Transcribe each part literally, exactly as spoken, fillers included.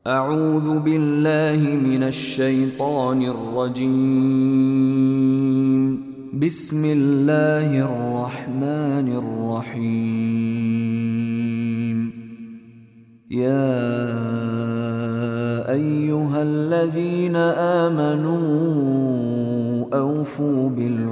أعوذ بالله من الشيطان الرجيم. بسم الله الرحمن الرحيم. يا أيها الذين آمنوا أوفوا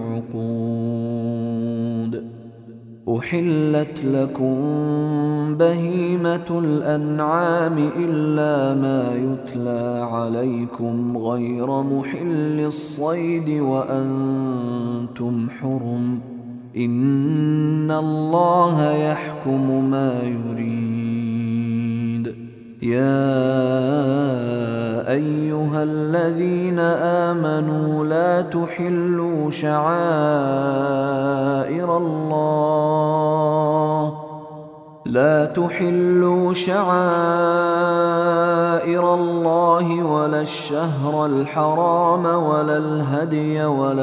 بالعقود. أحلت لكم بهيمة الأنعام إلا ما يتلى عليكم غير محل الصيد وأنتم حرم، إن الله يحكم ما يريد. يا أيها الذين آمنوا لا تحلوا شعائر الله لا تحلوا شعائر الله ولا الشهر الحرام ولا الهدي ولا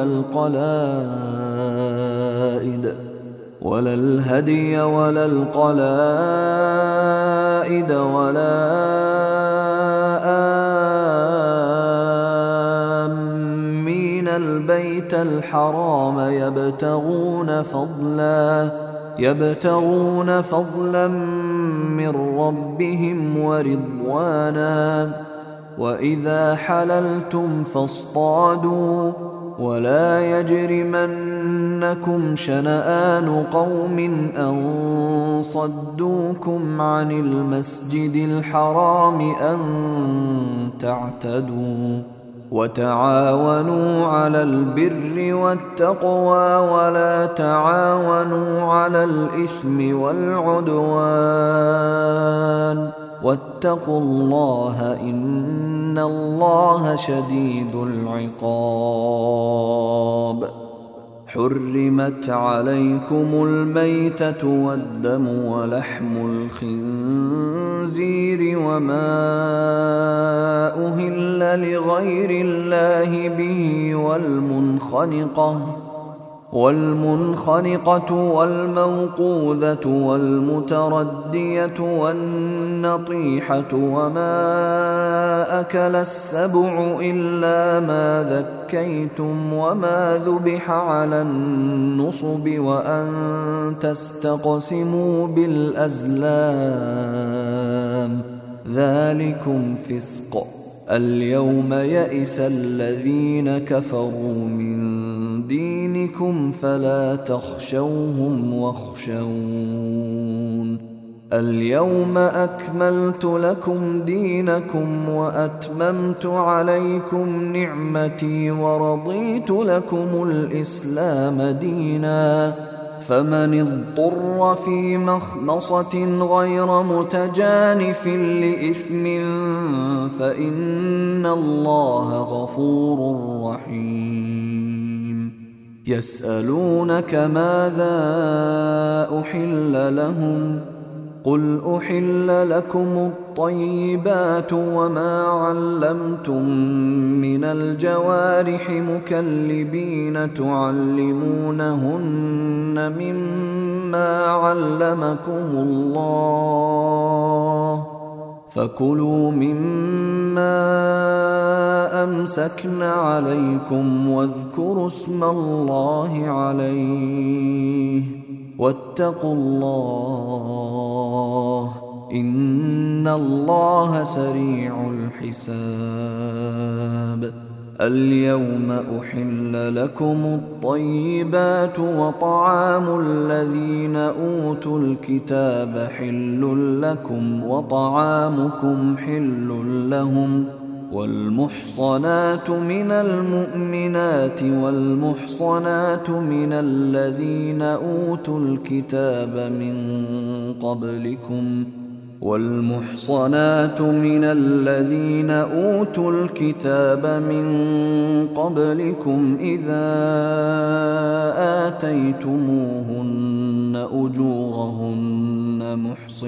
القلائد ولا الهدي ولا القلائد ولا آمين البيت الحرام يبتغون فضلا يبتغون فضلا من ربهم ورضوانا. وإذا حللتم فاصطادوا ولا يجرمنكم شنآن قوم أن صدوكم عن المسجد الحرام أن تعتدوا. وتعاونوا على البر والتقوى ولا تعاونوا على الإثم والعدوان، واتقوا الله إن الله شديد العقاب. حرمت عليكم الميتة والدم ولحم الخنزير وما أهل لغير الله به والمنخنقة والمنخنقة والموقوذة والمتردية والنطيحة وما أكل السبع إلا ما ذكيتم وما ذبح على النصب وأن تستقسموا بالأزلام، ذلكم فسق. اليوم يئس الذين كفروا من دينكم فلا تخشوهم واخشون. اليوم أكملت لكم دينكم وأتممت عليكم نعمتي ورضيت لكم الإسلام دينا. فمن اضطر في مخمصة غير متجانف لإثم فإن الله غفور رحيم. يسألونك ماذا أحل لهم؟ قل أحل لكم الطيبات وما علمتم من الجوارح مكلبين تعلمونهن مما علمكم الله، فكلوا مما أمسكن عليكم واذكروا اسم الله عليه واتقوا الله إن الله سريع الحساب. اليوم أحل لكم الطيبات وطعام الذين أوتوا الكتاب حل لكم وطعامكم حل لهم. والمحصنات من المؤمنات والمحصنات من الذين أوتوا الكتاب من قبلكم والمحصنات من الذين أوتوا الكتاب من قبلكم إذا آتيتموهن أجورهن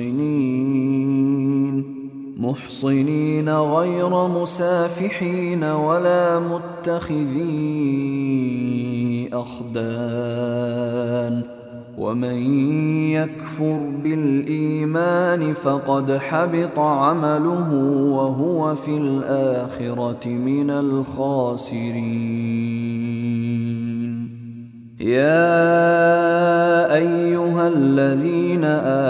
محصنين محصنين غير مسافحين ولا متخذي أخدان ومن يكفر بالإيمان فقد حبط عمله وهو في الآخرة من الخاسرين. يا أيها الذين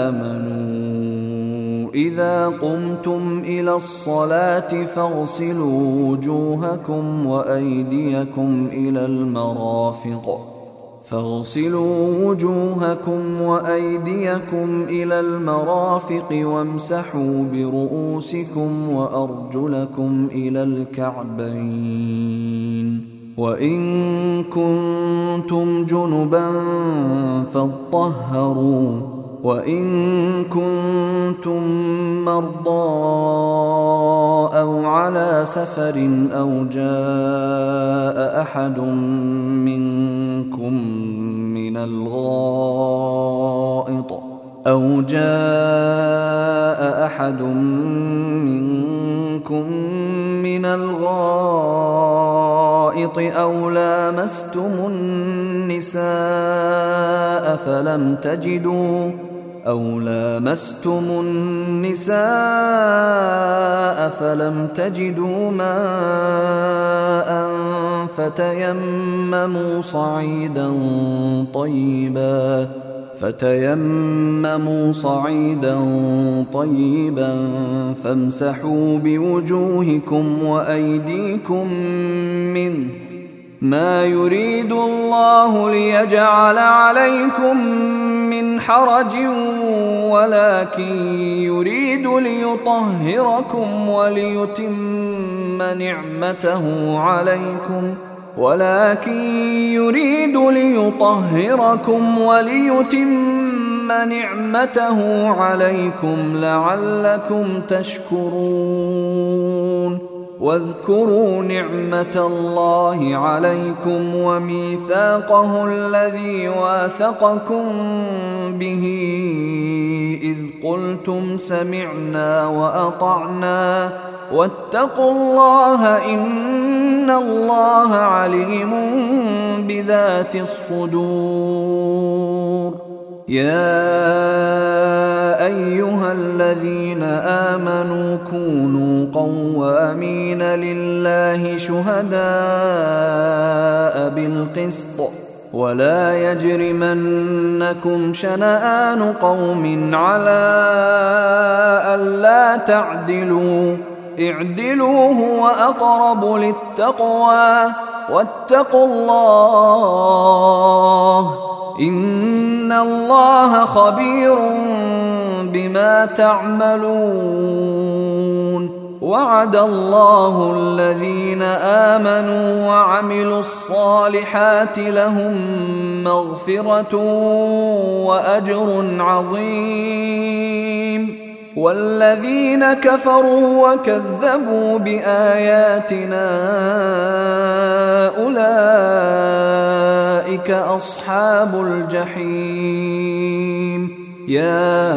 آمنوا إذا قمتم إلى الصلاة فاغسلوا وجوهكم وأيديكم إلى المرافق فاغسلوا وجوهكم وأيديكم إلى المرافق وامسحوا برؤوسكم وأرجلكم إلى الكعبين، وإن كنتم جنبا فاطهروا، وإن كنتم مرضى أو على سفر أو جاء أحد منكم من الغائط أو جاء أحد منكم من الغائط أو لامستم النساء فلم تجدوا أو لامستم النساء فلم تجدوا ماء فتيمموا صعيدا طيبا فتيمموا صعيدا طيبا فامسحوا بوجوهكم وأيديكم منه، ما يريد الله ليجعل عليكم من حرج ولكن يريد ليطهركم وليتم نعمته عليكم ولكن يريد ليطهركم وليتم نعمته عليكم لعلكم تشكرون. واذكروا نعمة الله عليكم وميثاقه الذي واثقكم به إذ قلتم سمعنا وأطعنا واتقوا الله إن الله عليم بذات الصدور. يا أيها الذين آمنوا كونوا قوامين لله شهداء بالقسط ولا يجرمنكم شنآن قوم على ألا تعدلوا اعدلوا هو أقرب للتقوى واتقوا الله إن الله خبير بما تعملون. وعد الله الذين آمنوا وعملوا الصالحات لهم مغفرة وأجر عظيم، والذين كفروا وكذبوا بآياتنا أولئك أصحاب الجحيم. يا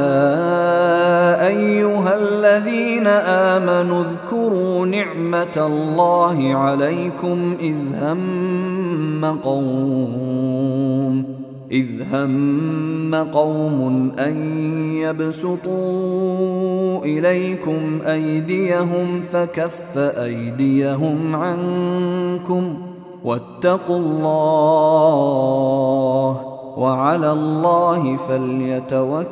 أيها الذين آمنوا اذكروا نعمة الله عليكم إذ هم قوم إذ هم قوم أن يبسطوا إليكم أيديهم فكف أيديهم عنكم واتقوا الله وعلى الله فليتوكل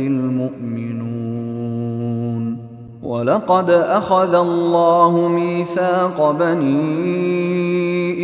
المؤمنون. ولقد أخذ الله ميثاق بني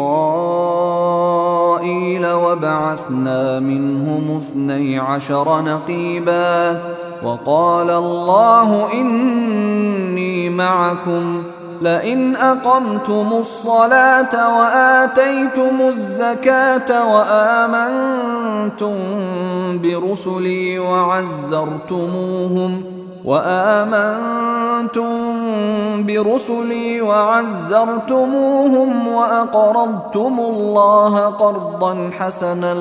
إسرائيل وبعثنا منهم اثني عشر نقيبا وقال الله إني معكم لئن أقمتم الصلاة وآتيتم الزكاة وآمنتم برسلي وعزرتموهم وآمنتم برسلي وعزرتموهم وأقرضتم الله قرضا حسنا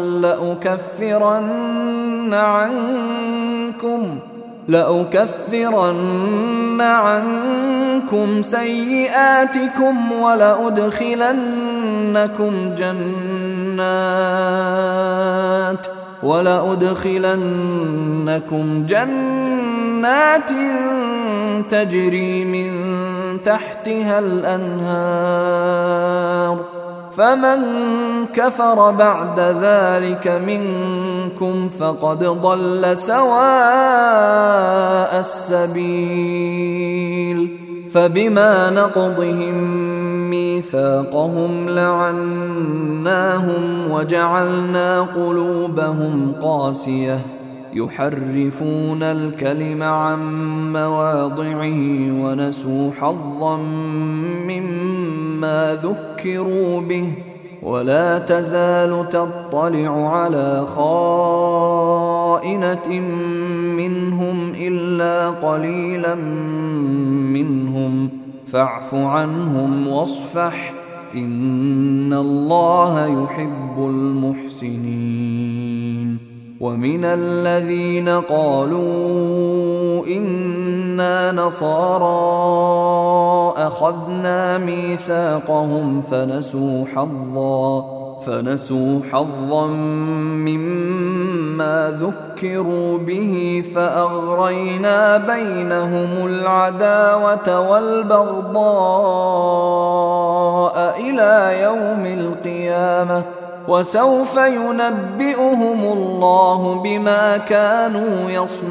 لأكفرن عنكم لأكفرن عنكم سيئاتكم ولأدخلنكم جنات ولأدخلنكم جنات تجري من تحتها الأنهار فمن كفر بعد ذلك منكم فقد ضل سواء السبيل فبما نقضهم ميثاقهم لعناهم وجعلنا قلوبهم قاسية يحرفون الكلم عن مواضعه ونسوا حظا مما ذكروا به ولا تزال تطلع على خائنة منهم إلا قليلا منهم فاعف عنهم واصفح إن الله يحب المحسنين. ومن الذين قالوا إنا نصارى أخذنا ميثاقهم فنسوا حظا فنسوا حظا مما ذكروا به فأغرينا بينهم العداوة والبغضاء إلى يوم القيامة وسوف ينبئهم الله بما كانوا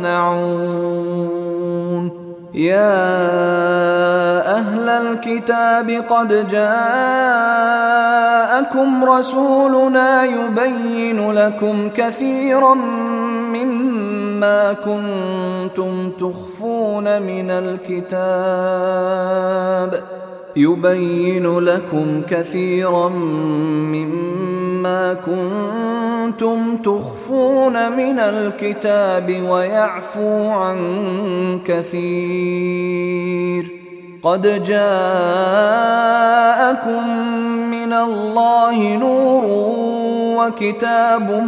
يصنعون. يا أهل الكتاب قد جاءكم رسولنا يبين لكم كثيرا مما كنتم تخفون من الكتاب يبين لكم كثيرا مما كنتم تخفون من الكتاب ويعفو عن كثير قد جاءكم من الله نور وكتاب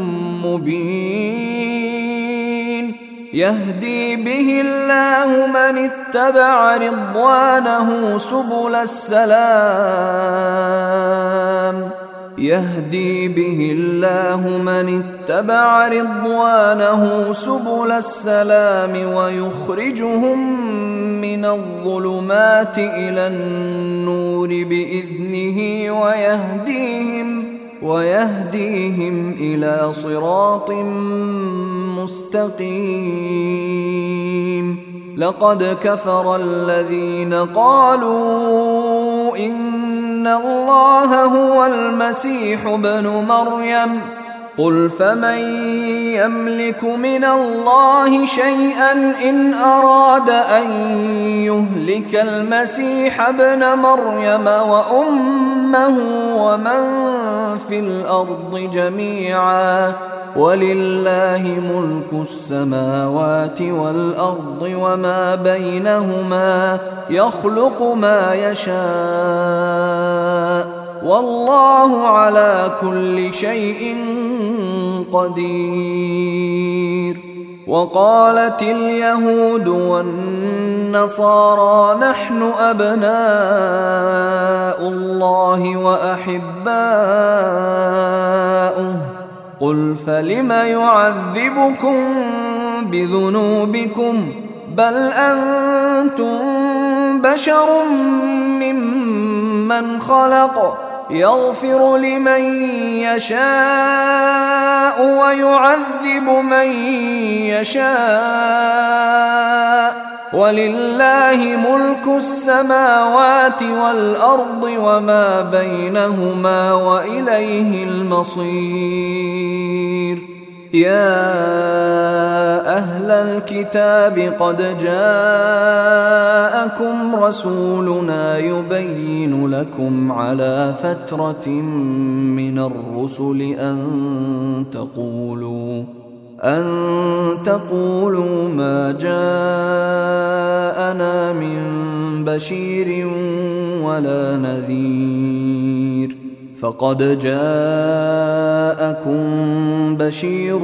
مبين يهدي به الله من اتبع رضوانه سبل السلام يهدي به الله من اتبع رضوانه سبل السلام ويخرجهم من الظلمات إلى النور بإذنه ويهديهم ويهديهم إلى صراط مستقيم. لقد كفر الذين قالوا إن الله هو المسيح ابن مريم قل فمن يملك من الله شيئا إن أراد أن يهلك المسيح ابن مريم وأمه ومن في الأرض جميعا ولله ملك السماوات والأرض وما بينهما يخلق ما يشاء والله على كل شيء قدير. وقالت اليهود والنصارى نحن أبناء الله وأحباؤه قل فلم يعذبكم بذنوبكم بل أنتم بشر ممن خلق يغفر لمن يشاء ويعذب من يشاء ولله ملك السماوات والأرض وما بينهما وإليه المصير. يا أهل الكتاب قد جاءكم رسولنا يبين لكم على فترة من الرسل أن تقولوا أن تقولوا ما جاءنا من بشير ولا نذير فقد جاءكم بشير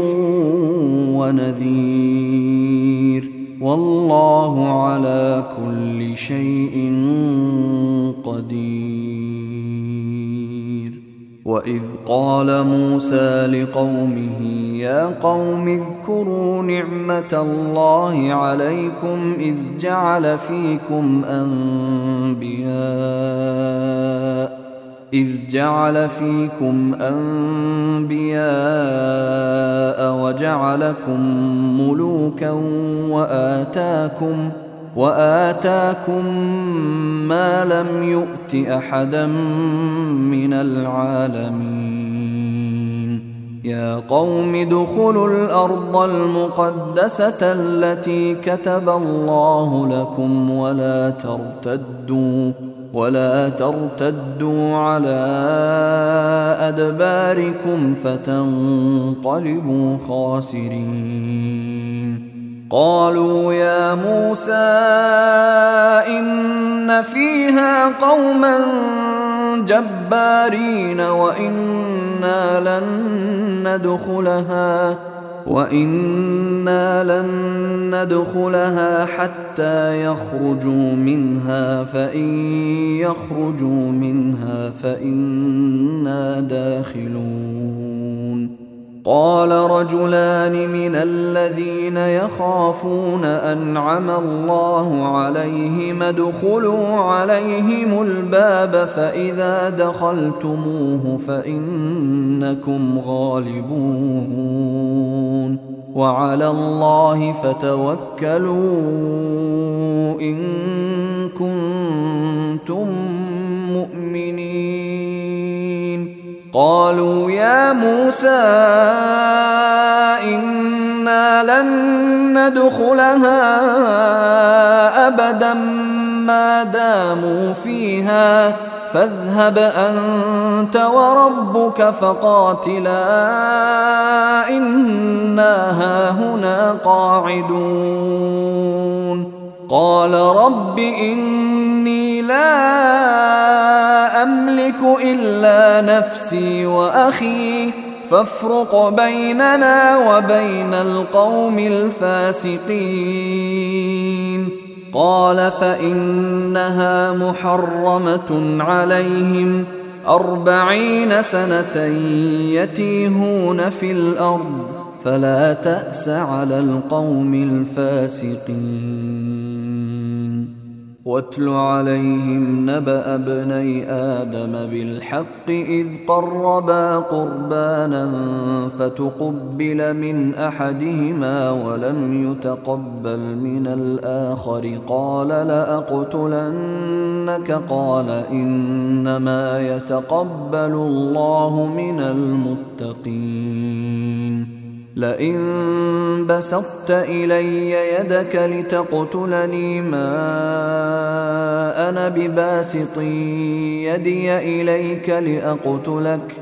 ونذير والله على كل شيء قدير. وإذ قال موسى لقومه يا قوم اذكروا نعمة الله عليكم إذ جعل فيكم أنبياء إذ جعل فيكم أنبياء وجعلكم ملوكا وآتاكم وآتاكم ما لم يؤت أحدا من العالمين يا قوم ادخلوا الأرض المقدسة التي كتب الله لكم ولا ترتدوا ولا ترتدوا على أدباركم فتنقلبوا خاسرين قالوا يا موسى إن فيها قوما جبارين وإنا لن ندخلها وإنا لن ندخلها حتى يخرجوا منها فإن يخرجوا منها فإنا داخلون قال رجلان من الذين يخافون أنعم الله عليهم ادخلوا عليهم الباب فإذا دخلتموه فإنكم غالبون وعلى الله فتوكلوا إن كنتم مؤمنين قالوا يا موسى إنا لن ندخلها أبدا ما داموا فيها فاذهب أنت وربك فقاتلا إنا هاهنا قاعدون قال رب إني لا أملك إلا نفسي وأخي فافرق بيننا وبين القوم الفاسقين قال فإنها محرمة عليهم أربعين سنة يتيهون في الأرض فلا تأس على القوم الفاسقين واتل عليهم نبأ ابني آدم بالحق إذ قربا قربانا فتقبل من أحدهما ولم يتقبل من الآخر قال لأقتلنك قال إنما يتقبل الله من المتقين لئن بسطت إلي يدك لتقتلني ما أنا بباسط يدي إليك لأقتلك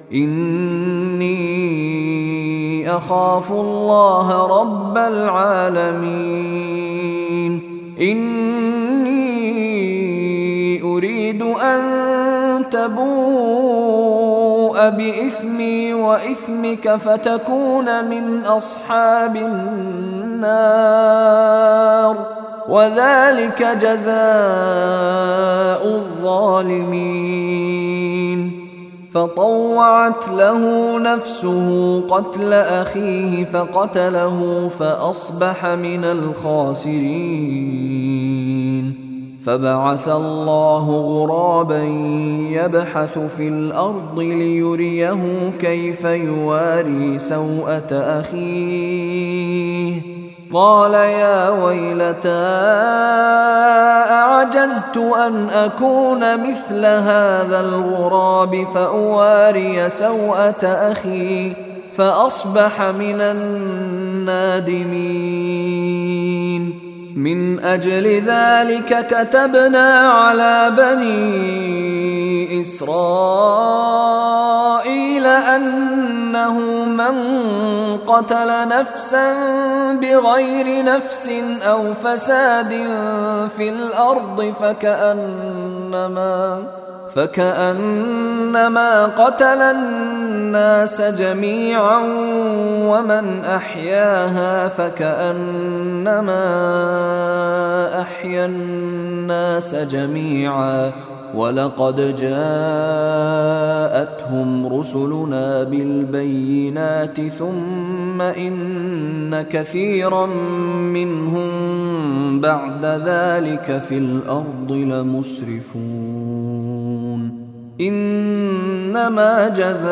إني أخاف الله رب العالمين إني أريد أن تبوء بإثمي وإثمك فتكون من أصحاب النار وذلك جزاء الظالمين فطوعت له نفسه قتل أخيه فقتله فأصبح من الخاسرين فبعث الله غرابا يبحث في الأرض ليريه كيف يواري سوءة أخيه قال يا ويلتى أعجزت أن أكون مثل هذا الغراب فأواري سوءة أخي فأصبح من النادمين من أجل ذلك كتبنا على بني إسرائيل أنه من قتل نفسا بغير نفس أو فساد في الأرض فكأنما فكأنما قتل الناس جميعا ومن أحياها فكأنما أحيا الناس جميعا ولقد جاءتهم رسلنا بالبينات ثم إن كثيرا منهم بعد ذلك في الأرض لمسرفون إنما جزاء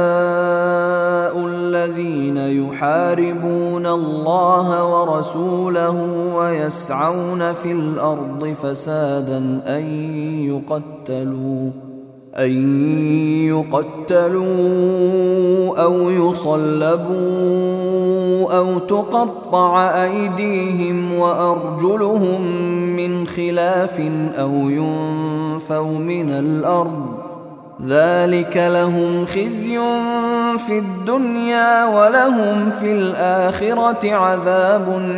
الذين يحاربون الله ورسوله ويسعون في الأرض فسادا أن يقتلوا أن يقتلوا أو يصلبوا أو تقطع أيديهم وأرجلهم من خلاف أو ينفوا من الأرض ذلك لهم خزي في الدنيا ولهم في الآخرة عذاب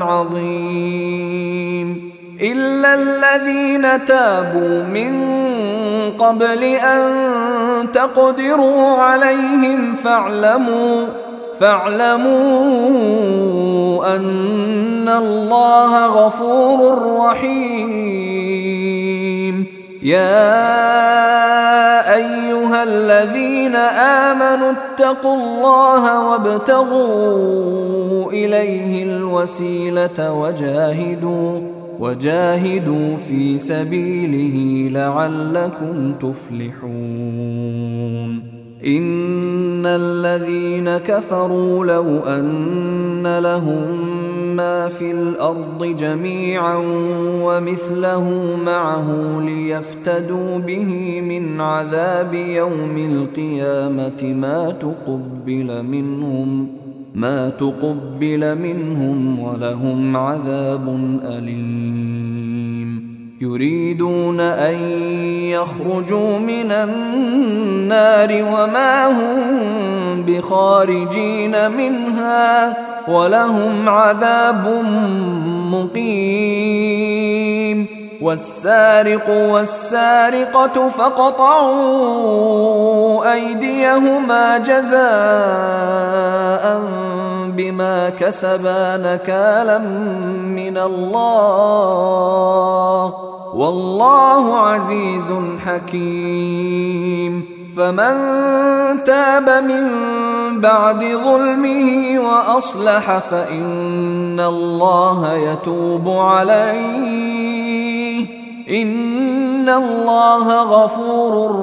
عظيم إلا الذين تابوا من قبل أن تقدروا عليهم فاعلموا فاعلموا أن الله غفور رحيم يا أيها الذين آمنوا اتقوا الله وابتغوا إليه الوسيلة وجاهدوا وجاهدوا في سبيله لعلكم تفلحون إن الذين كفروا لو أن لهم ما في الأرض جميعا ومثله معه ليفتدوا به من عذاب يوم القيامة ما تقبل منهم ما تقبل منهم ولهم عذاب أليم يريدون أن يخرجوا من النار وما هم بخارجين منها ولهم عذاب مقيم والسارق والسارقة فاقطعوا أيديهما جزاء بما كسبا نكالا من الله والله عزيز حكيم فمن تاب من بعد ظلمه وأصلح فإن الله يتوب عليه إن الله غفور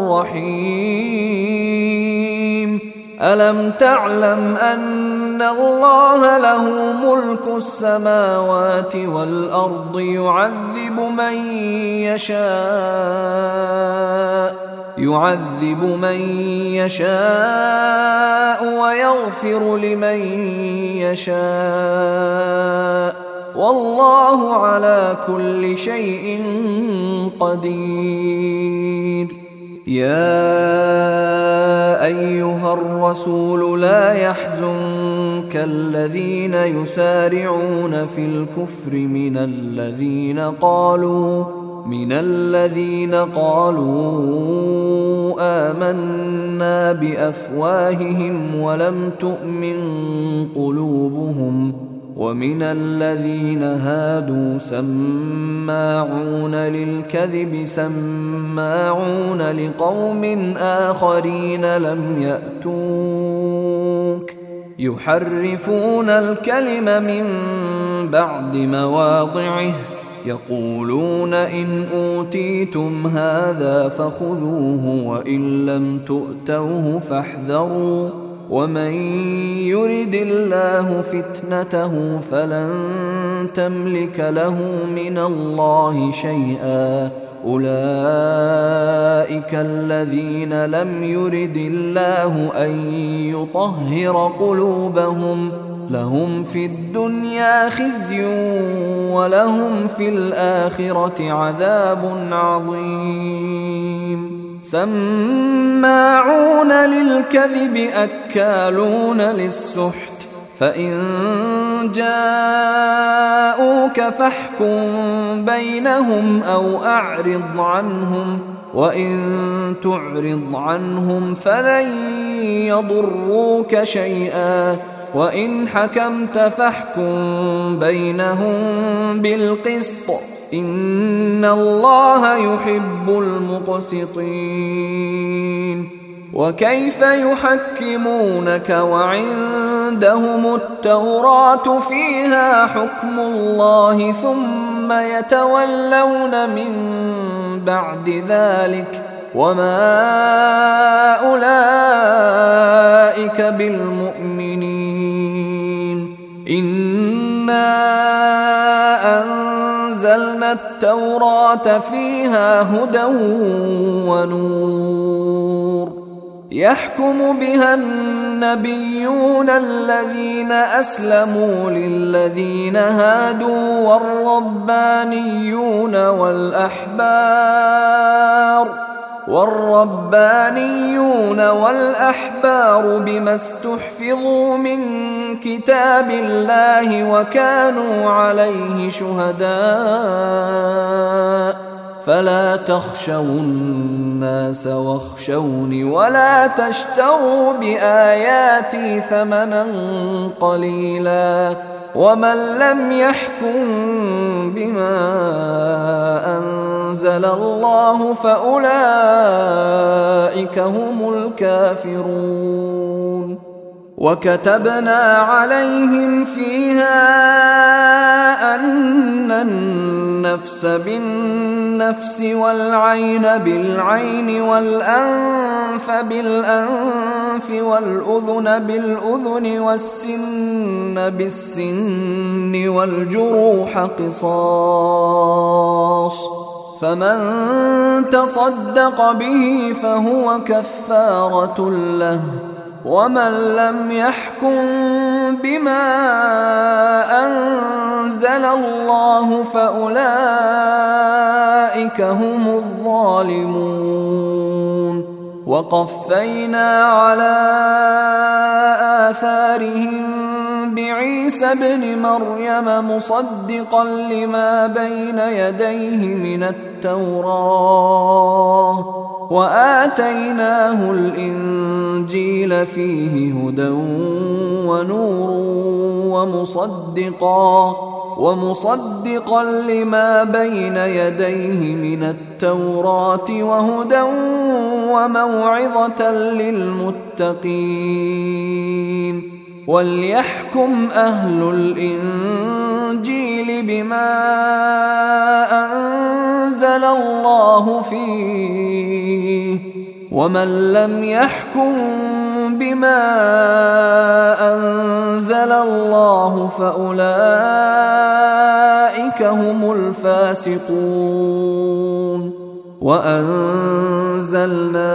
رحيم ألم تعلم أن الله له ملك السماوات والأرض يعذب من يشاء يعذب من يشاء ويغفر لمن يشاء والله على كل شيء قدير يا أيها الرسول لا يحزنك الذين يسارعون في الكفر من الذين قالوا من الذين قالوا آمنا بأفواههم ولم تؤمن قلوبهم ومن الذين هادوا سماعون للكذب سماعون لقوم آخرين لم يأتوك يحرفون الكلم من بعد مواضعه يقولون إن أوتيتم هذا فخذوه وإن لم تؤتوه فاحذروا ومن يرد الله فتنته فلن تملك له من الله شيئا أولئك الذين لم يرد الله أن يطهر قلوبهم لهم في الدنيا خزي ولهم في الآخرة عذاب عظيم سماعون للكذب أكالون للسحت فإن جاءوك فاحكم بينهم أو أعرض عنهم وإن تعرض عنهم فلن يضروك شيئا وإن حكمت فاحكم بينهم بالقسط إن الله يحب المقسطين. وكيف يحكمونك وعندهم التوراة فيها حكم الله ثم يتولون من بعد ذلك وما أولئك بالمؤمنين. إنا أنزلنا التوراة فيها هدى ونور يحكم بها النبيون الذين أسلموا للذين هادوا والربانيون والأحبار والربانيون والأحبار بما استحفظوا من كتاب الله وكانوا عليه شهداء فلا تخشوا الناس واخشوني ولا تشتروا بآياتي ثمنا قليلا ومن لم يحكم بما أنزل الله فأولئك هم الكافرون. وكتبنا عليهم فيها أن النفس بالنفس والعين بالعين والأنف بالأنف والأذن بالأذن والسن بالسن والجروح قصاص فمن تصدق به فهو كفارة له ومن لم يحكم بما أنزل الله فأولئك هم الظالمون. وقفينا على آثارهم بعيسى ابن مريم مصدقا لما بين يديه من التوراة وآتيناه الإنجيل فيه هدى ونور ومصدقا ومصدقا لما بين يديه من التوراة وهدى وموعظة للمتقين. وليحكم أهل الإنجيل بما أنزل الله فيه ومن لم يحكم بما أنزل الله فأولئك هم الفاسقون. وأنزلنا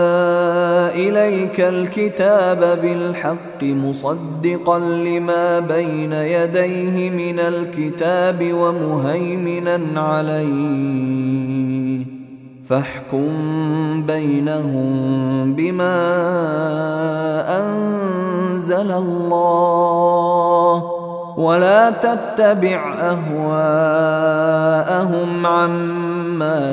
إليك الكتاب بالحق مصدقا لما بين يديه من الكتاب ومهيمنا عليه فاحكم بينهم بما أنزل الله ولا تتبع أهواءهم عما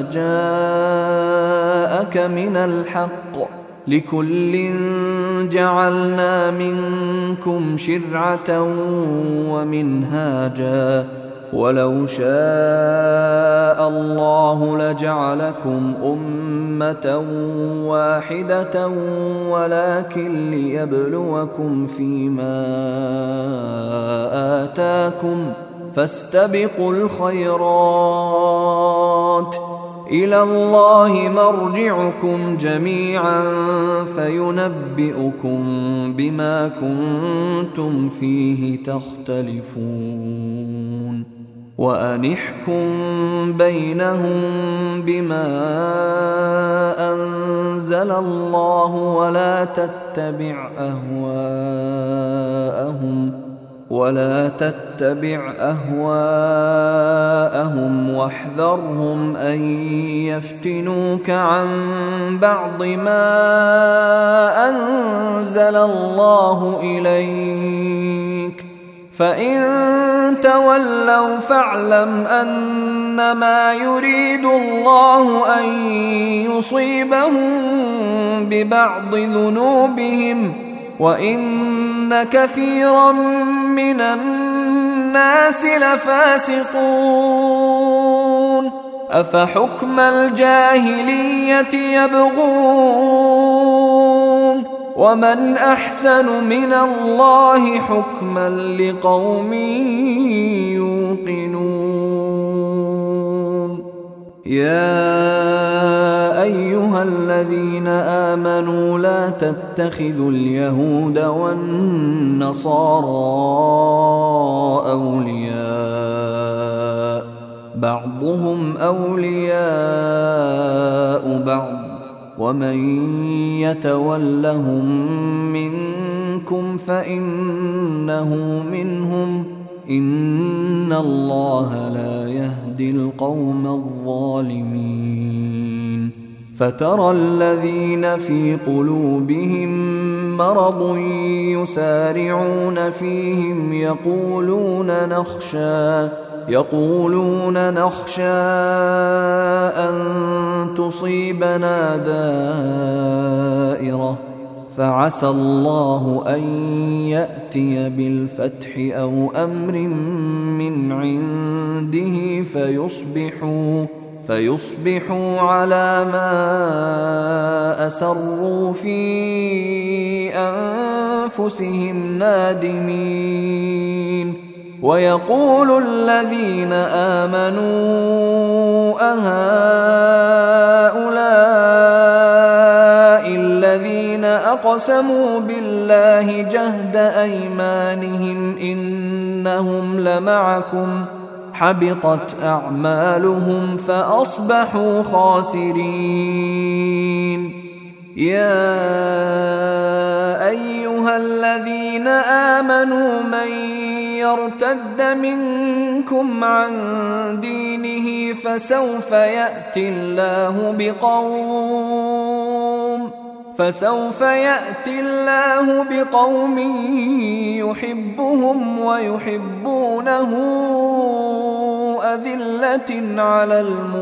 جاءك من الحق لكل جعلنا منكم شرعة ومنهاجا ولو شاء الله لجعلكم أمة واحدة ولكن ليبلوكم فيما آتاكم فاستبقوا الخيرات إلى الله مرجعكم جميعا فينبئكم بما كنتم فيه تختلفون. وأن احكم بينهم بما أنزل الله ولا تتبع أهواءهم ولا تتبع أهواءهم واحذرهم أن يفتنوك عن بعض ما أنزل الله إليك فإن تولوا فاعلم أنما يريد الله أن يصيبهم ببعض ذنوبهم وإن كثيرا من الناس لفاسقون. أفحكم الجاهلية يبغون ومن أحسن من الله حكما لقوم يوقنون. يا أيها الذين آمنوا لا تتخذوا اليهود والنصارى أولياء بعضهم أولياء بعض ومن يتولهم منكم فإنه منهم إن الله لا يهدي القوم الظالمين. فترى الذين في قلوبهم مرض يسارعون فيهم يقولون نخشى يقولون نخشى أن تصيبنا دائرة فعسى الله أن يأتي بالفتح أو أمر من عنده فيصبحوا فيصبحوا على ما أسروا في أنفسهم نادمين. ويقول الذين آمنوا أهؤلاء الذين أقسموا بالله جهد أيمانهم إنهم لمعكم حبطت أعمالهم فأصبحوا خاسرين. يا أيها الذين آمنوا من يرتد منكم عن دينه فسوف يأتي الله بقوم فسوف يأتي الله بقوم يحبهم ويحبونه أذلة على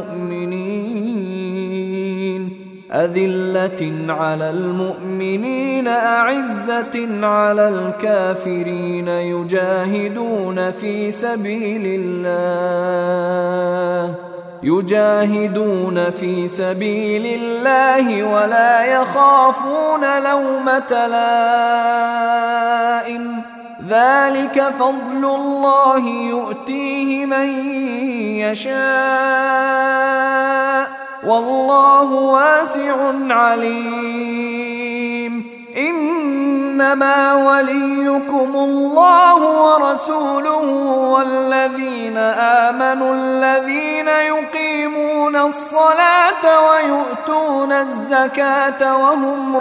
المؤمنين أذلة على المؤمنين أعزة على الكافرين يجاهدون في سبيل الله يجاهدون في سبيل الله ولا يخافون لومة لائم ذلك فضل الله يؤتيه من يشاء والله واسع عليم. إنما وليكم الله ورسوله والذين آمنوا الذين يقيمون الصلاة ويؤتون الزكاة وهم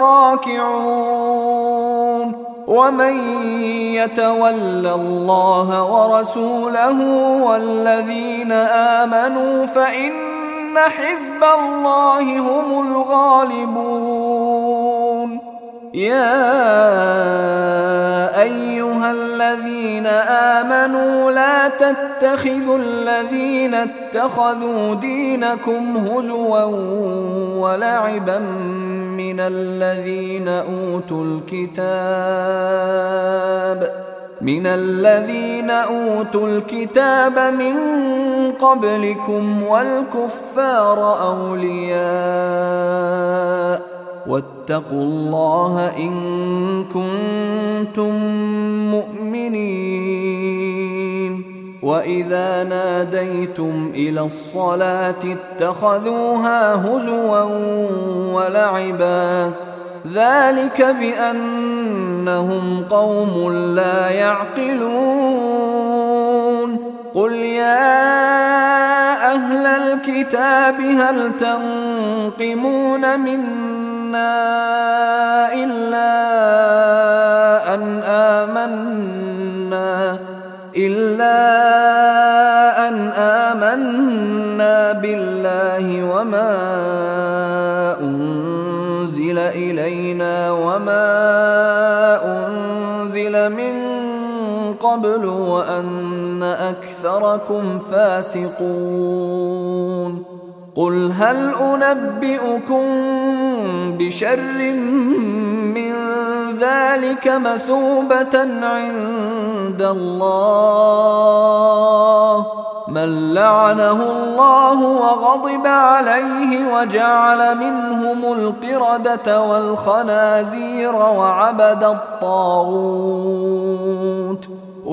راكعون. ومن يتول الله ورسوله والذين آمنوا فإن حزب الله هم الغالبون. يا أيها الذين آمنوا لا تتخذوا الذين اتخذوا دينكم هزوا ولعبا من الذين أوتوا الكتاب من الذين أوتوا الكتاب من قبلكم والكفار أولياء واتقوا الله إن كنتم مؤمنين. وإذا ناديتم إلى الصلاة اتخذوها هزوا ولعبا ذلك بأنهم قوم لا يعقلون. قل يا أهل الكتاب هل تنقمون منا إلا أن آمنا إلا أن آمنا بالله وما أنزل إلينا وما أنزل من قبل وأن أكثركم فاسقون قل هل أنبئكم بشر من ذلك مثوبة عند الله من لعنه الله وغضب عليه وجعل منهم القردة والخنازير وعبد الطاغوت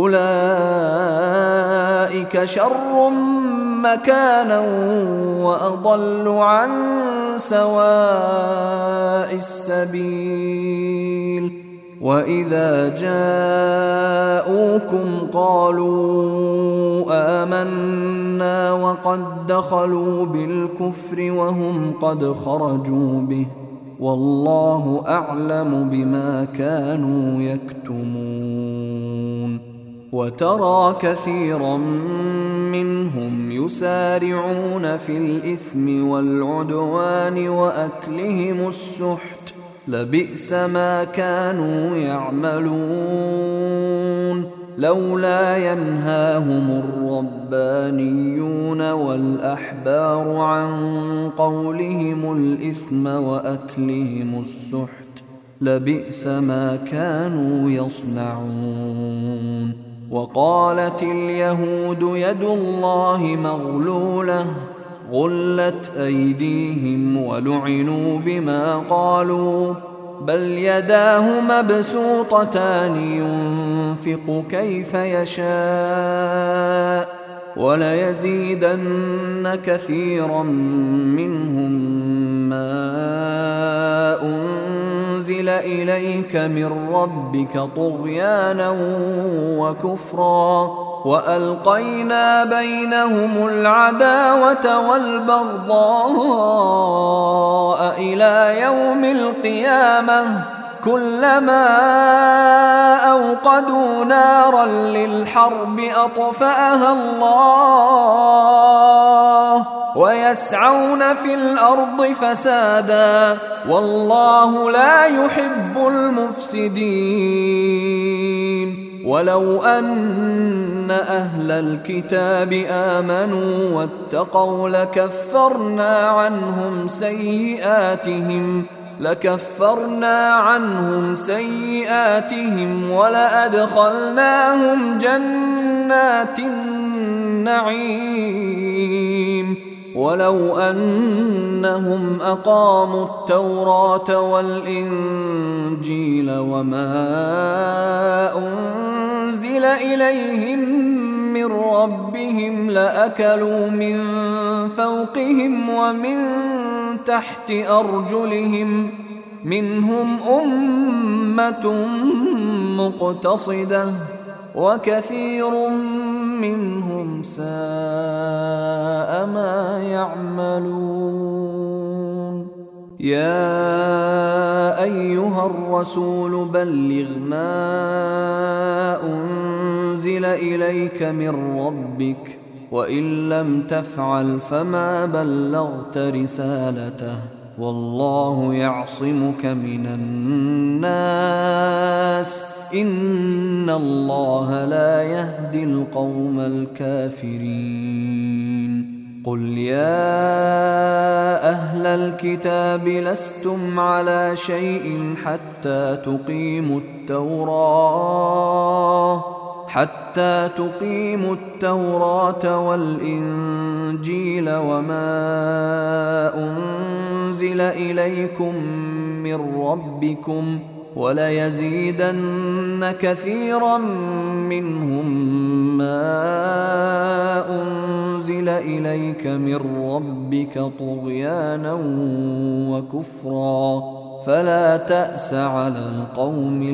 أولئك شر مكانا وأضل عن سواء السبيل وإذا جاءوكم قالوا آمنا وقد دخلوا بالكفر وهم قد خرجوا به والله أعلم بما كانوا يكتمون وترى كثيرا منهم يسارعون في الإثم والعدوان وأكلهم السحت لبئس ما كانوا يعملون لولا ينهاهم الربانيون والأحبار عن قولهم الإثم وأكلهم السحت لبئس ما كانوا يصنعون وقالت اليهود يد الله مغلولة غلت أيديهم ولعنوا بما قالوا بل يداه مبسوطتان ينفق كيف يشاء وليزيدن كثيرا منهم ما أنزل إليك من ربك طغيانا وكفرا وألقينا بينهم العداوة والبغضاء إلى يوم القيامة كلما أوقدوا نارا للحرب أطفأها الله ويسعون في الأرض فسادا والله لا يحب المفسدين ولو أن أهل الكتاب آمنوا واتقوا لكفرنا عنهم سيئاتهم لكفرنا عنهم سيئاتهم ولأدخلناهم جنات النعيم ولو أنهم أقاموا التوراة والإنجيل وما أنزل إليهم من ربهم لأكلوا من فوقهم ومن تحت أرجلهم منهم أمة مقتصدة وكثير منهم ساء ما يعملون يا أيها الرسول بلغ ما أنزل إليك من ربك وإن لم تفعل فما بلغت رسالته والله يعصمك من الناس إن الله لا يهدي القوم الكافرين قل يا أهل الكتاب لستم على شيء حتى تقيموا التوراة حتى تقيموا التوراة والإنجيل وما أنزل إليكم من ربكم وليزيدن كثيرا منهم ما أنزل إليك من ربك طغيانا وكفرا فلا تأس على القوم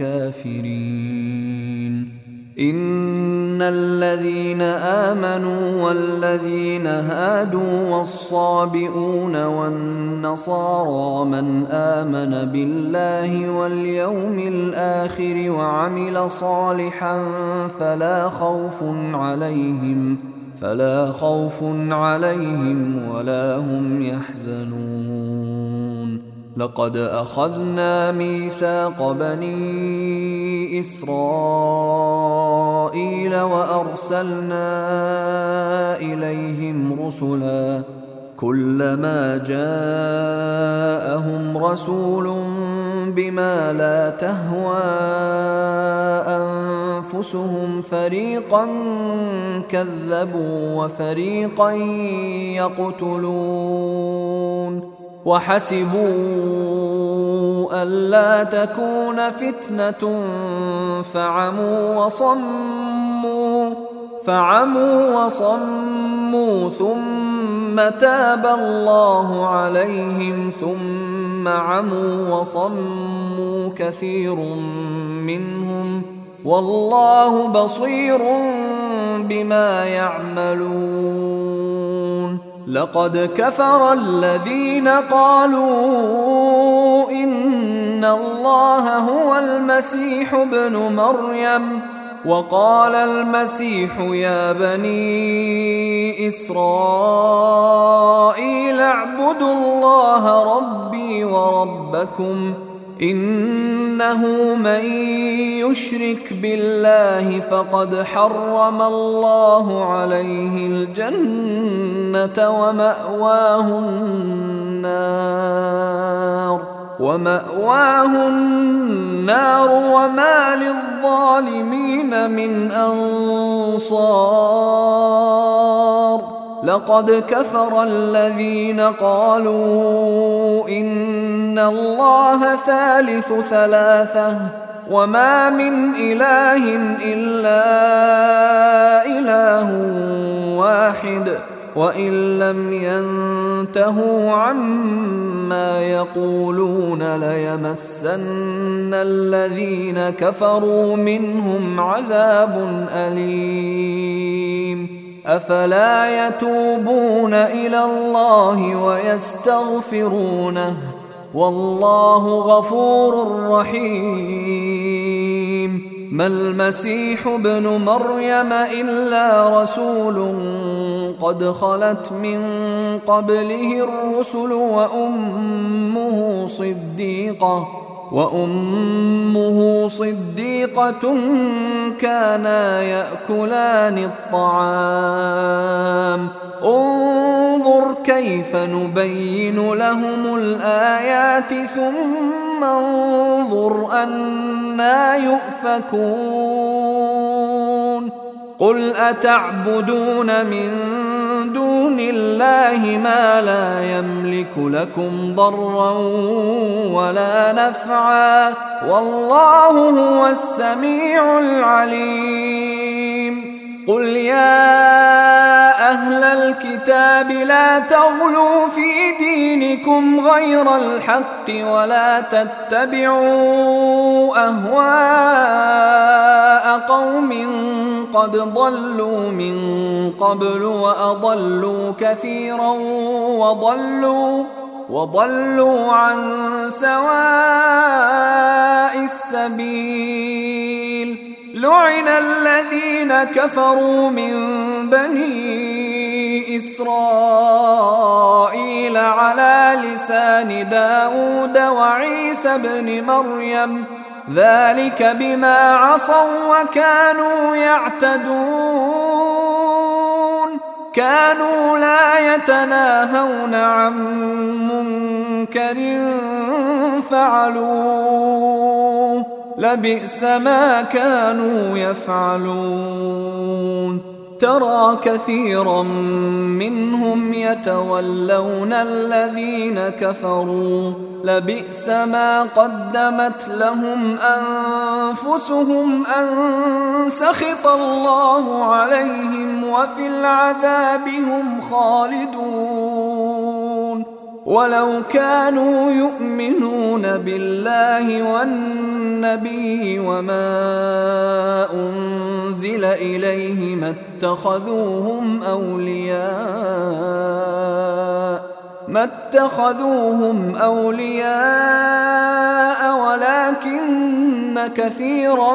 الكافرين إن الذين آمنوا والذين هادوا والصابئون والنصارى من آمن بالله واليوم الآخر وعمل صالحا فلا خوف عليهم فلا خوف عليهم ولا هم يحزنون لقد أخذنا ميثاق بني إسرائيل وأرسلنا إليهم رسلا كلما جاءهم رسول بما لا تهوى أنفسهم فريقا كذبوا وفريقا يقتلون وحسبوا ألا تكون فتنة فعموا وصموا فعموا وصموا ثم تاب الله عليهم ثم عموا وصموا كثير منهم والله بصير بما يعملون لقد كفر الذين قالوا إن الله هو المسيح ابن مريم وقال المسيح يا بني إسرائيل اعبدوا الله ربي وربكم إنه من يشرك بالله فقد حرم الله عليه الجنة ومأواه النار ومأواه النار وما للظالمين من أنصار لقد كفر الذين قالوا إن الله ثالث ثلاثة وما من إله إلا إله واحد وإن لم ينتهوا عما يقولون ليمسن الذين كفروا منهم عذاب أليم أفلا يتوبون إلى الله ويستغفرونه والله غفور رحيم ما المسيح ابن مريم إلا رسول قد خلت من قبله الرسل وأمه صديقة وأمه صديقة كانا يأكلان الطعام انظر كيف نبين لهم الآيات ثم انظر أنى يؤفكون قل أتعبدون من دون الله ما لا يملك لكم ضرا ولا نفعا والله هو السميع العليم قل يا أهل الكتاب لا تغلوا في دينكم غير الحق ولا تتبعوا أهواء قوم قد ضلوا من قبل وأضلوا كثيرا وضلوا وضلوا عن سواء السبيل لعن الذين كفروا من بني إسرائيل على لسان داود وعيسى بن مريم ذلك بما عصوا وكانوا يعتدون كانوا لا يتناهون عن منكر فعلوه لبئس ما كانوا يفعلون ترى كثيرا منهم يتولون الذين كفروا لبئس ما قدمت لهم أنفسهم أن سخط الله عليهم وفي العذاب هم خالدون ولو كانوا يؤمنون بالله والنبي وما أنزل إليه ما اتخذوهم أولياء ما اتخذوهم أولياء ولكن كثيرا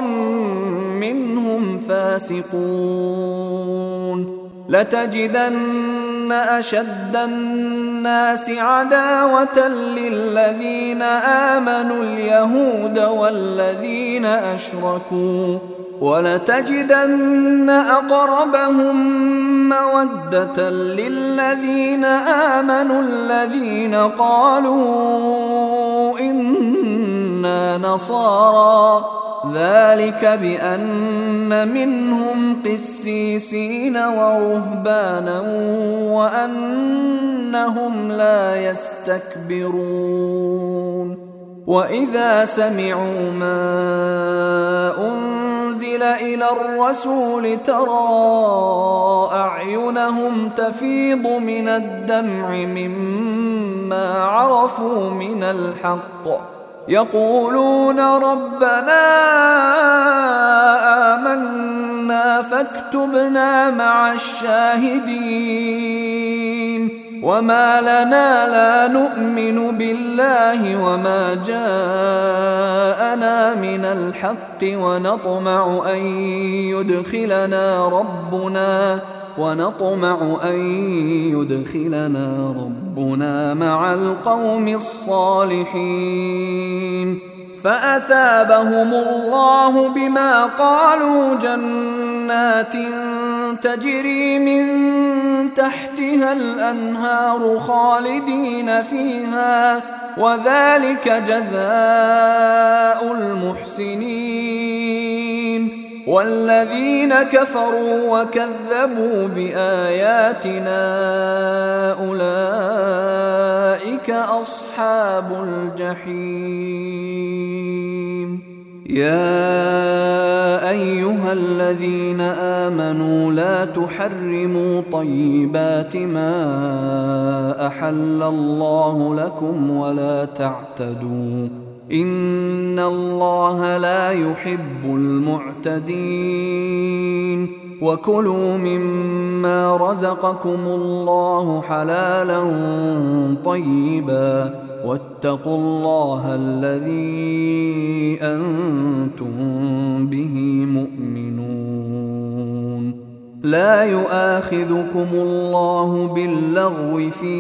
منهم فاسقون لتجدن أشد الناس عداوة للذين آمنوا اليهود والذين أشركوا ولتجدن أقربهم مودة للذين آمنوا الذين قالوا إنا نصارى ذلك بأن منهم قسيسين ورهبانا وأنهم لا يستكبرون وإذا سمعوا ما أنزل إلى الرسول ترى أعينهم تفيض من الدمع مما عرفوا من الحق يقولون ربنا آمنا فاكتبنا مع الشاهدين وما لنا لا نؤمن بالله وما جاءنا من الحق ونطمع أن يدخلنا ربنا ونطمع أن يدخلنا ربنا مع القوم الصالحين فأثابهم الله بما قالوا جنات تجري من تحتها الأنهار خالدين فيها وذلك جزاء المحسنين والذين كفروا وكذبوا بآياتنا أولئك أصحاب الجحيم يا أيها الذين آمنوا لا تحرموا طيبات ما أحل الله لكم ولا تعتدوا إن الله لا يحب المعتدين وكلوا مما رزقكم الله حلالا طيبا واتقوا الله الذي أنتم به مؤمنون لا يؤاخذكم الله باللغو في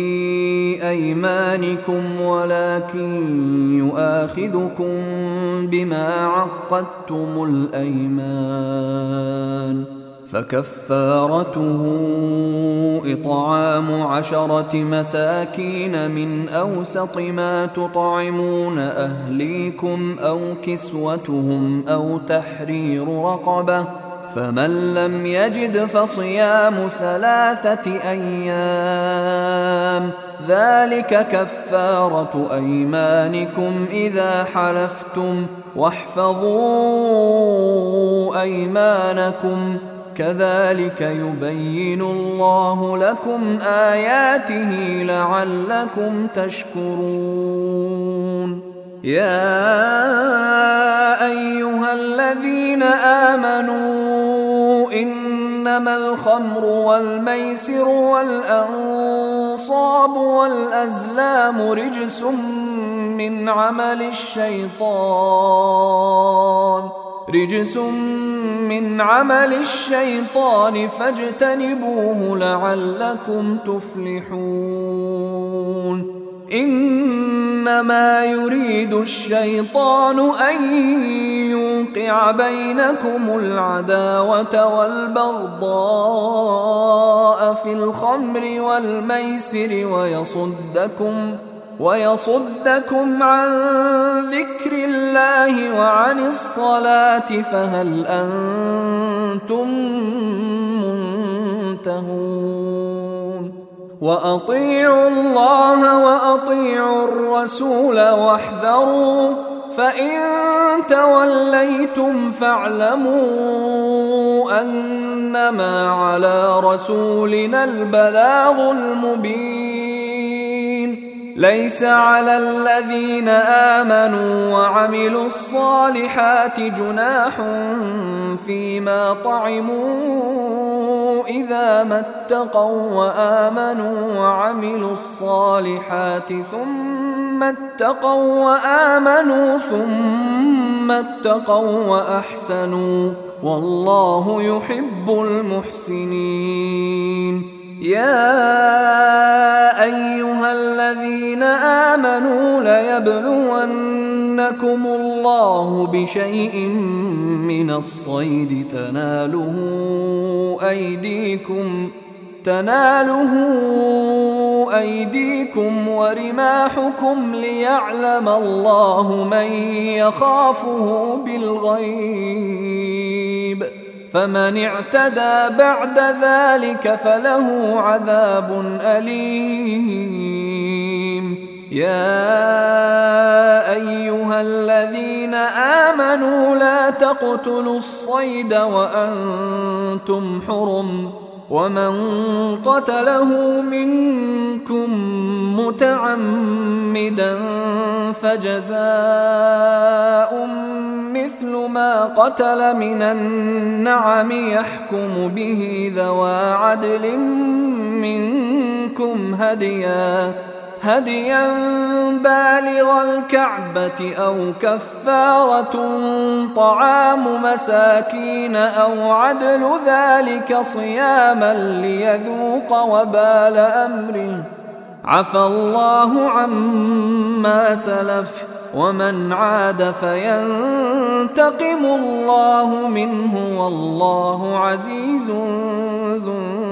أيمانكم ولكن يؤاخذكم بما عقدتم الأيمان فكفارته إطعام عشرة مساكين من أوسط ما تطعمون أهليكم أو كسوتهم أو تحرير رقبة فمن لم يجد فصيام ثلاثة أيام ذلك كفارة أيمانكم إذا حلفتم واحفظوا أيمانكم كذلك يبين الله لكم آياته لعلكم تشكرون يا أيها الذين آمنوا إنما الخمر والميسر والأنصاب والأزلام رجس من عمل الشيطان رجس من عمل الشيطان فاجتنبوه لعلكم تفلحون إنما يريد الشيطان أن يوقع بينكم العداوة والبغضاء في الخمر والميسر ويصدكم ويصدكم عن ذكر الله وعن الصلاة فهل أنتم منتهون وأطيعوا الله وأطيعوا الرسول واحذروا فإن توليتم فاعلموا أنما على رسولنا البلاغ المبين ليس على الذين آمنوا وعملوا الصالحات جناح فيما طعموا إذا ما اتقوا وآمنوا وعملوا الصالحات ثم اتقوا وآمنوا ثم اتقوا وأحسنوا والله يحب المحسنين يا أيها الذين آمنوا ليبلونكم الله بشيء من الصيد تناله أيديكم تناله أيديكم ورماحكم ليعلم الله من يخافه بالغيب، فمن اعتدى بعد ذلك فله عذاب أليم. يا أيها الذين آمنوا لا تقتلوا الصيد وأنتم حرم، ومن قتله منكم متعمدا فجزاء مثل ما قتل من النعم يحكم به ذوى عدل منكم هديا هديا بالغ الكعبة أو كفارة طعام مساكين أو عدل ذلك صياما ليذوق وبال أمره، عفى الله عما سلف، ومن عاد فينتقم الله منه والله عزيز ذو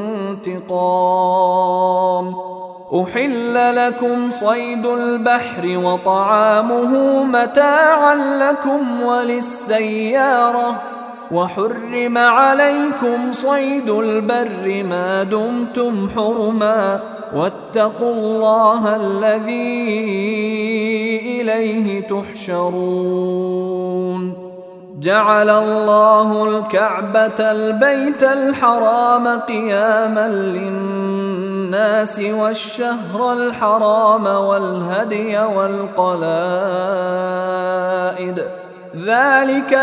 انتقام. أحل لكم صيد البحر وطعامه متاعا لكم وللسيارة، وحرم عليكم صيد البر ما دمتم حرما، واتقوا الله الذي إليه تحشرون. جعل الله الكعبة البيت الحرام قياما للناس والشهر الحرام والهدي والقلائد، ذلك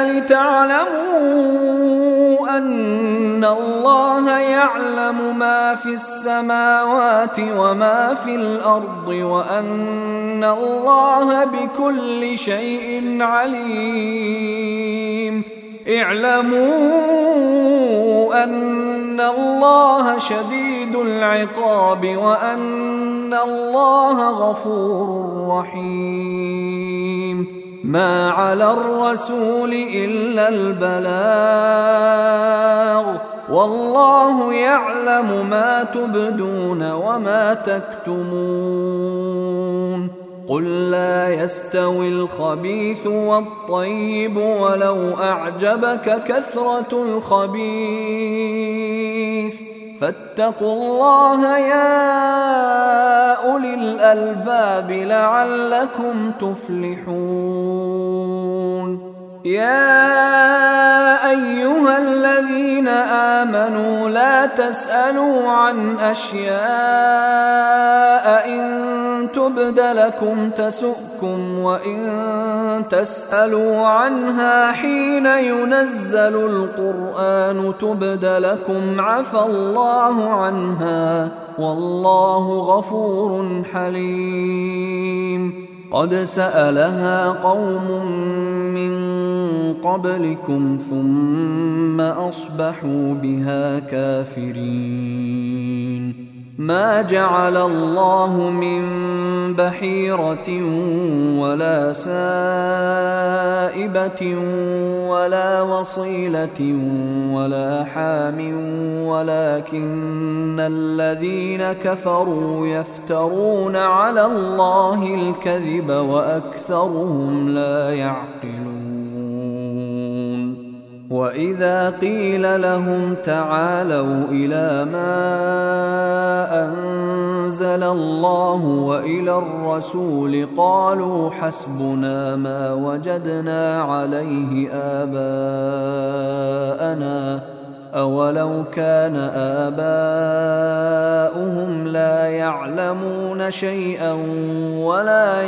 لتعلموا أن الله يعلم ما في السماوات وما في الأرض، وأن الله بكل شيء عليم. اعلموا أن الله شديد العقاب وأن الله غفور رحيم. ما على الرسول إلا البلاغ، والله يعلم ما تبدون وما تكتمون. قل لا يستوي الخبيث والطيب ولو أعجبك كثرة الخبيث، فاتقوا الله يا أولي الألباب لعلكم تفلحون. يا أيها الذين آمنوا لا تسألوا عن أشياء إن تبد لكم تسؤكم، وإن تسألوا عنها حين ينزل القرآن تبد لكم عفى الله عنها، والله غفور حليم. قد سألها قوم من قبلكم ثم أصبحوا بها كافرين. ما جعل الله من بحيرة ولا سائبة ولا وصيلة ولا حام، ولكن الذين كفروا يفترون على الله الكذب وأكثرهم لا يعقلون. وإذا قيل لهم تعالوا إلى ما أنزل الله وإلى الرسول قالوا حسبنا ما وجدنا عليه آباءنا، أولو كان آباؤهم لا يعلمون شيئا ولا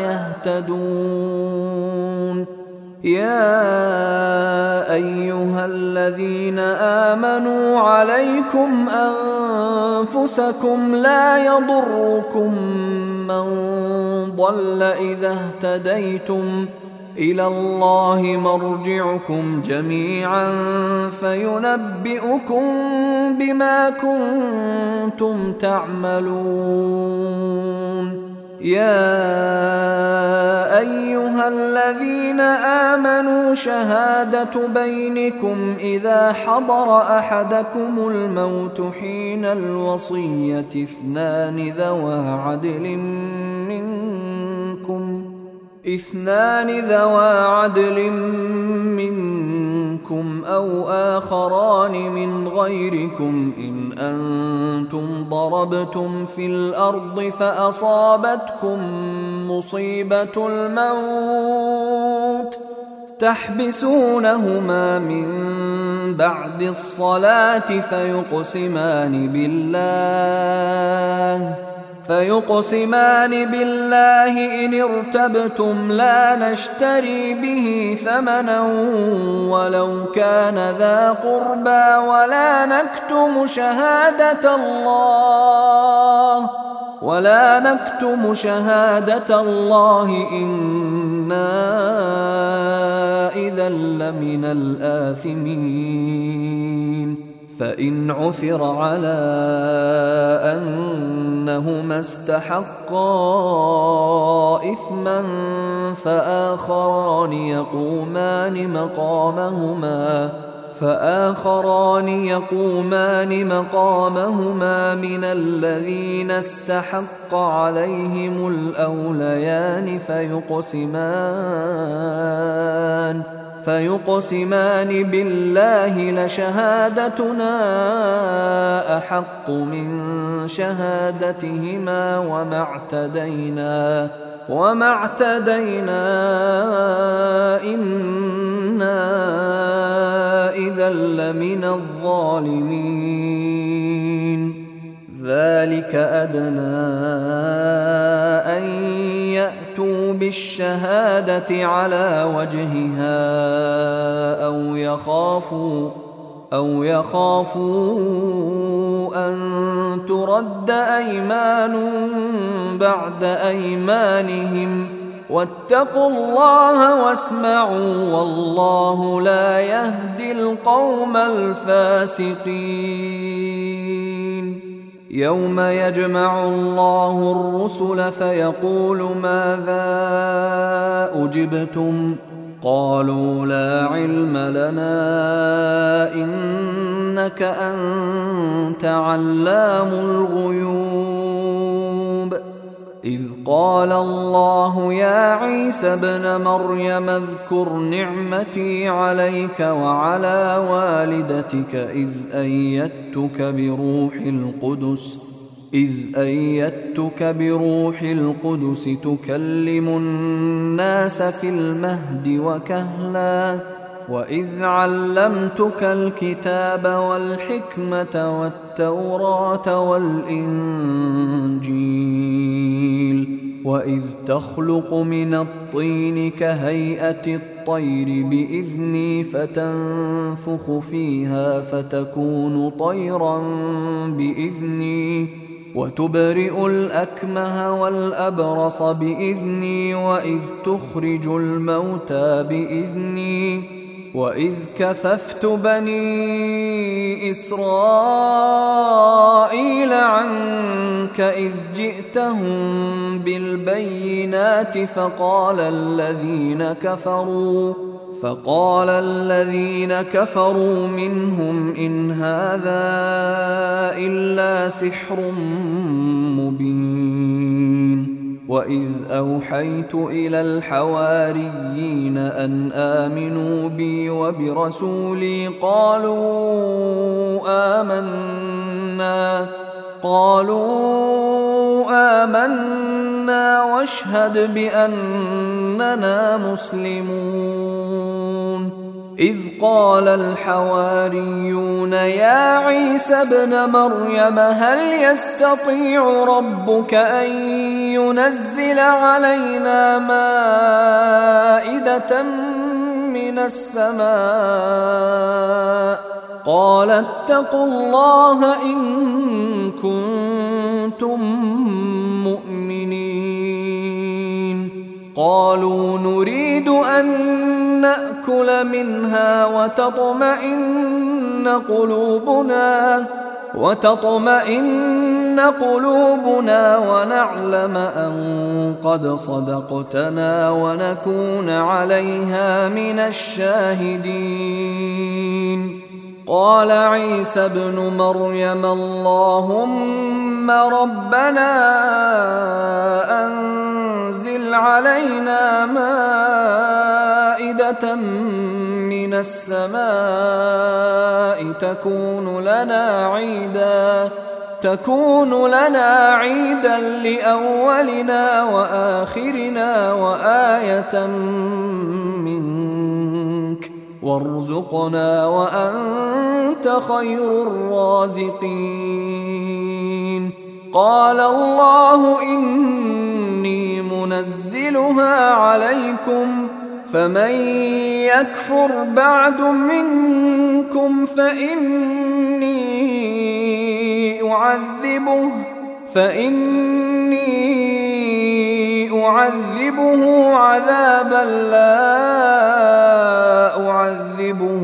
يهتدون. يا أيها الذين آمنوا عليكم أنفسكم لا يضركم من ضل إذا اهتديتم إلى الله مرجعكم جميعا فينبئكم بما كنتم تعملون. يا أيها الذين آمنوا شهادة بينكم إذا حضر أحدكم الموت حين الوصية اثنان ذوى عدل منكم اثنان ذوى عدل منكم أو آخران من غيركم إن أنتم ضربتم في الأرض فأصابتكم مصيبة الموت تحبسونهما من بعد الصلاة فيقسمان بالله فيقسمان بالله إن ارتبتم لا نشتري به ثمنا ولو كان ذا قربى ولا نكتم شهادة الله ولا نكتم شهادة الله إنا إذا لمن الآثمين. فإن عثر على أنهما استحقا إثما فآخران يقومان مقامهما فآخران يقومان مقامهما من الذين استحق عليهم الأوليان فيقسمان فيقسمان بالله لشهادتنا أحق من شهادتهما وما اعتدينا وما اعتدينا إنا إذا لمن الظالمين. ذلك أدنى أن يأتوا بالشهادة على وجهها أو يخافوا أو يخافوا أن ترد أيمان بعد أيمانهم واتقوا الله واسمعوا والله لا يهدي القوم الفاسقين. يوم يجمع الله الرسل فيقول ماذا أجبتم قالوا لا علم لنا إنك أنت علام الغيوب. إذ قال الله يا عيسى ابن مريم اذكر نعمتي عليك وعلى والدتك إذ أيدتك بروح القدس إذ أيدتك بروح القدس تكلم الناس في المهد وكهلا وإذ علمتك الكتاب والحكمة والتوراة والإنجيل وإذ تخلق من الطين كهيئة الطير بإذني فتنفخ فيها فتكون طيرا بإذني وتبرئ الأكمه والأبرص بإذني وإذ تخرج الموتى بإذني وإذ كففت بني إسرائيل عنك إذ جئتهم بالبينات فقال الذين كفروا فقال الذين كفروا منهم إن هذا إلا سحر مبين. وإذ أوحيت إلى الحواريين أن آمنوا بي وبرسولي قالوا آمنا قالوا آمنا واشهد بأننا مسلمون. إذ قال الحواريون يا عيسى ابن مريم هل يستطيع ربك أن ينزل علينا مائدة من السماء قال اتقوا الله إن كنتم مؤمنين. قالوا نريد نريد أن نأكل منها وتطمئن قلوبنا وتطمئن قلوبنا ونعلم أن قد صدقتنا ونكون عليها من الشاهدين. قال عيسى ابن مريم اللهم ربنا أنزل علينا مائدة من السماء تكون لنا عيدا تكون لنا عيدا لأولنا وآخرنا وآية منك وارزقنا وأنت خير الرازقين. قال الله إني منزلها عليكم فمن يكفر بعد منكم فإني أعذبه فإني أعذبه عذابا لا أعذبه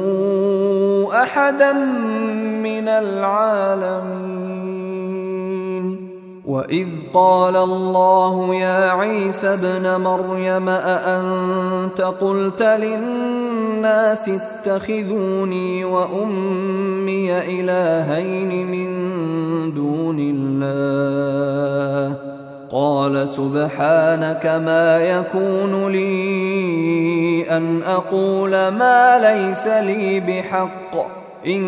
أحدا من العالمين. وإذ قال الله يا عيسى ابن مريم أأنت قلت للناس اتخذوني وأمي إلهين من دون الله قال سبحانك ما يكون لي أن أقول ما ليس لي بحق إن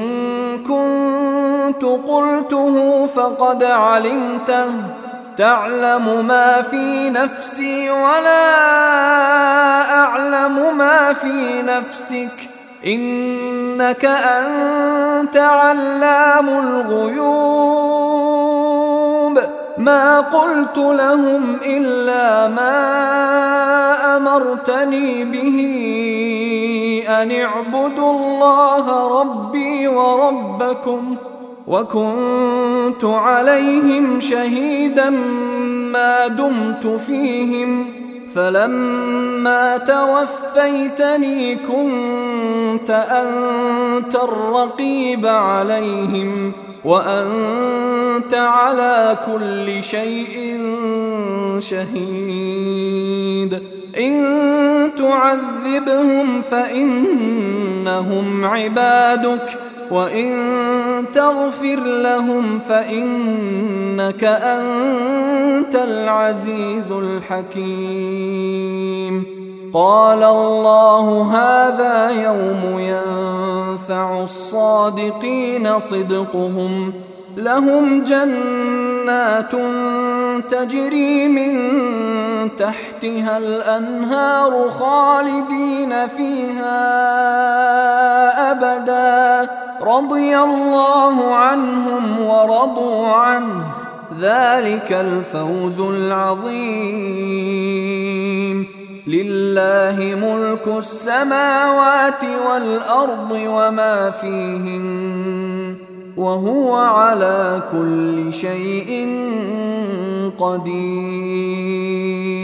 كنت قلته فقد علمته تعلم ما في نفسي ولا أعلم ما في نفسك إنك أنت علام الغيوب. ما قلت لهم إلا ما أمرتني به أن اعبدوا الله ربي وربكم وكنت عليهم شهيدا ما دمت فيهم فلما توفيتني كنت أنت الرقيب عليهم وأنت على كل شيء شهيد. إن تعذبهم فإنهم عبادك وإن تغفر لهم فإنك أنت العزيز الحكيم. قال الله هذا يوم ينفع الصادقين صدقهم لهم جنات تجري من تحتها الأنهار خالدين فيها أبدا رضي الله عنهم ورضوا عنه ذلك الفوز العظيم. لله ملك السماوات والأرض وما فيهن وهو على كل شيء قدير.